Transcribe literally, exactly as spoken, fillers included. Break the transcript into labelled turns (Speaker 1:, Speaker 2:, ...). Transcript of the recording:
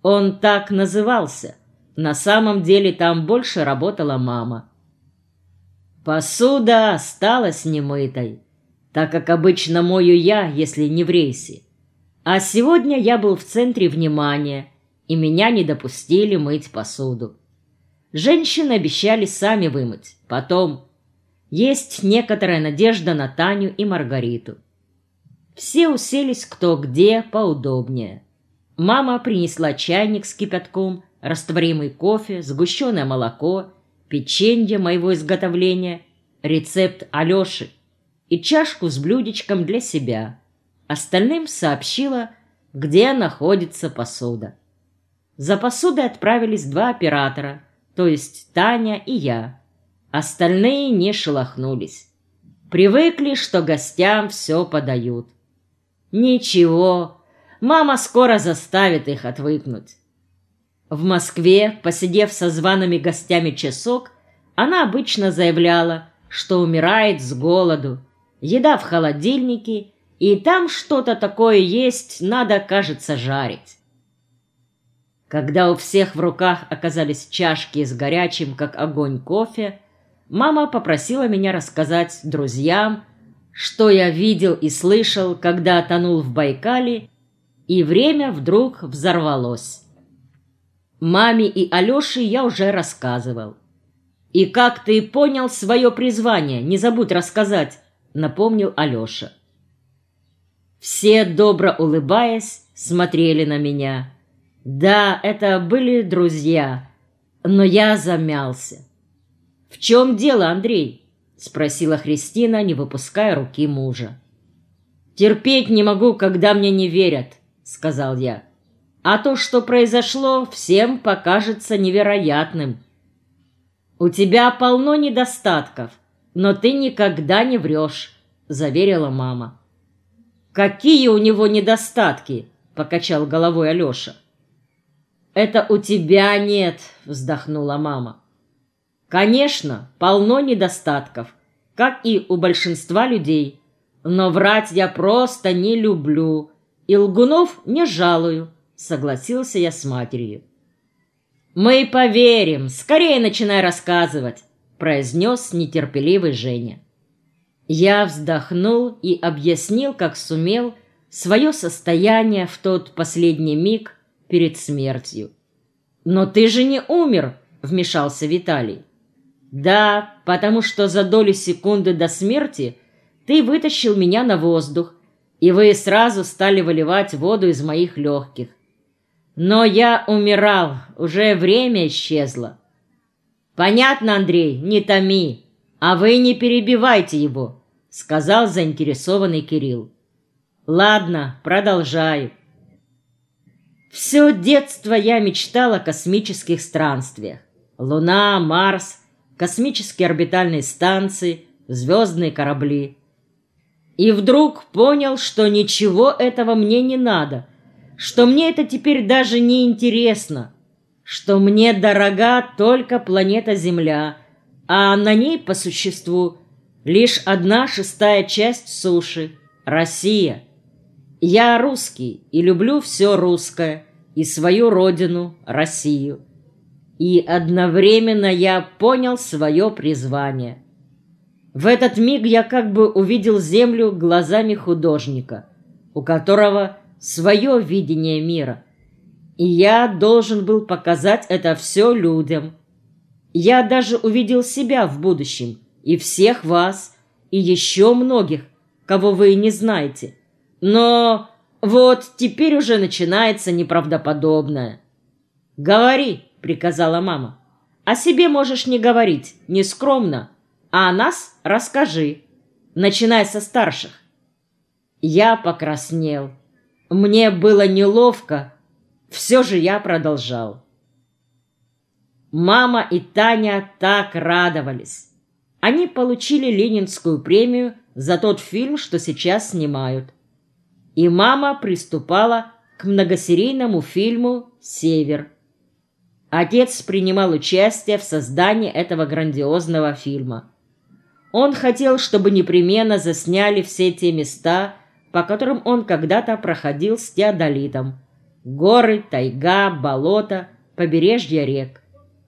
Speaker 1: Он так назывался. На самом деле там больше работала мама. Посуда осталась немытой, так как обычно мою я, если не в рейсе. А сегодня я был в центре внимания, и меня не допустили мыть посуду. Женщины обещали сами вымыть. Потом есть некоторая надежда на Таню и Маргариту. Все уселись кто где поудобнее. Мама принесла чайник с кипятком, растворимый кофе, сгущенное молоко, печенье моего изготовления, рецепт Алеши и чашку с блюдечком для себя. Остальным сообщила, где находится посуда. За посудой отправились два оператора, то есть Таня и я. Остальные не шелохнулись. Привыкли, что гостям все подают. Ничего, мама скоро заставит их отвыкнуть. В Москве, посидев со зваными гостями часок, она обычно заявляла, что умирает с голоду. Еда в холодильнике, и там что-то такое есть, надо, кажется, жарить. Когда у всех в руках оказались чашки с горячим, как огонь, кофе, мама попросила меня рассказать друзьям, что я видел и слышал, когда тонул в Байкале, и время вдруг взорвалось. Маме и Алёше я уже рассказывал. «И как ты понял свое призвание, не забудь рассказать», — напомнил Алёша. Все, добро улыбаясь, смотрели на меня. Да, это были друзья, но я замялся. «В чем дело, Андрей?» — спросила Христина, не выпуская руки мужа. «Терпеть не могу, когда мне не верят», — сказал я. «А то, что произошло, всем покажется невероятным. У тебя полно недостатков, но ты никогда не врешь», — заверила мама. «Какие у него недостатки?» — покачал головой Алеша. «Это у тебя нет», — вздохнула мама. «Конечно, полно недостатков, как и у большинства людей, но врать я просто не люблю, и лгунов не жалую», — согласился я с матерью. «Мы поверим, скорее начинай рассказывать», — произнес нетерпеливый Женя. Я вздохнул и объяснил, как сумел, свое состояние в тот последний миг перед смертью. «Но ты же не умер», — вмешался Виталий. «Да, потому что за долю секунды до смерти ты вытащил меня на воздух, и вы сразу стали выливать воду из моих легких. Но я умирал, уже время исчезло». «Понятно, Андрей, не томи, а вы не перебивайте его», — сказал заинтересованный Кирилл. «Ладно, продолжаю. Все детство я мечтал о космических странствиях. Луна, Марс, космические орбитальные станции, звездные корабли. И вдруг понял, что ничего этого мне не надо, что мне это теперь даже не интересно, что мне дорога только планета Земля, а на ней, по существу, лишь одна шестая часть суши — Россия. Я русский и люблю все русское и свою родину, Россию. И одновременно я понял свое призвание. В этот миг я как бы увидел Землю глазами художника, у которого свое видение мира. И я должен был показать это все людям. Я даже увидел себя в будущем, и всех вас, и еще многих, кого вы не знаете. Но вот теперь уже начинается неправдоподобное. «Говори», — приказала мама. «О себе можешь не говорить, не скромно, а о нас расскажи. Начинай со старших». Я покраснел. Мне было неловко, все же я продолжал. Мама и Таня так радовались. Они получили Ленинскую премию за тот фильм, что сейчас снимают. И мама приступала к многосерийному фильму «Север». Отец принимал участие в создании этого грандиозного фильма. Он хотел, чтобы непременно засняли все те места, по которым он когда-то проходил с теодолитом. Горы, тайга, болото, побережье рек.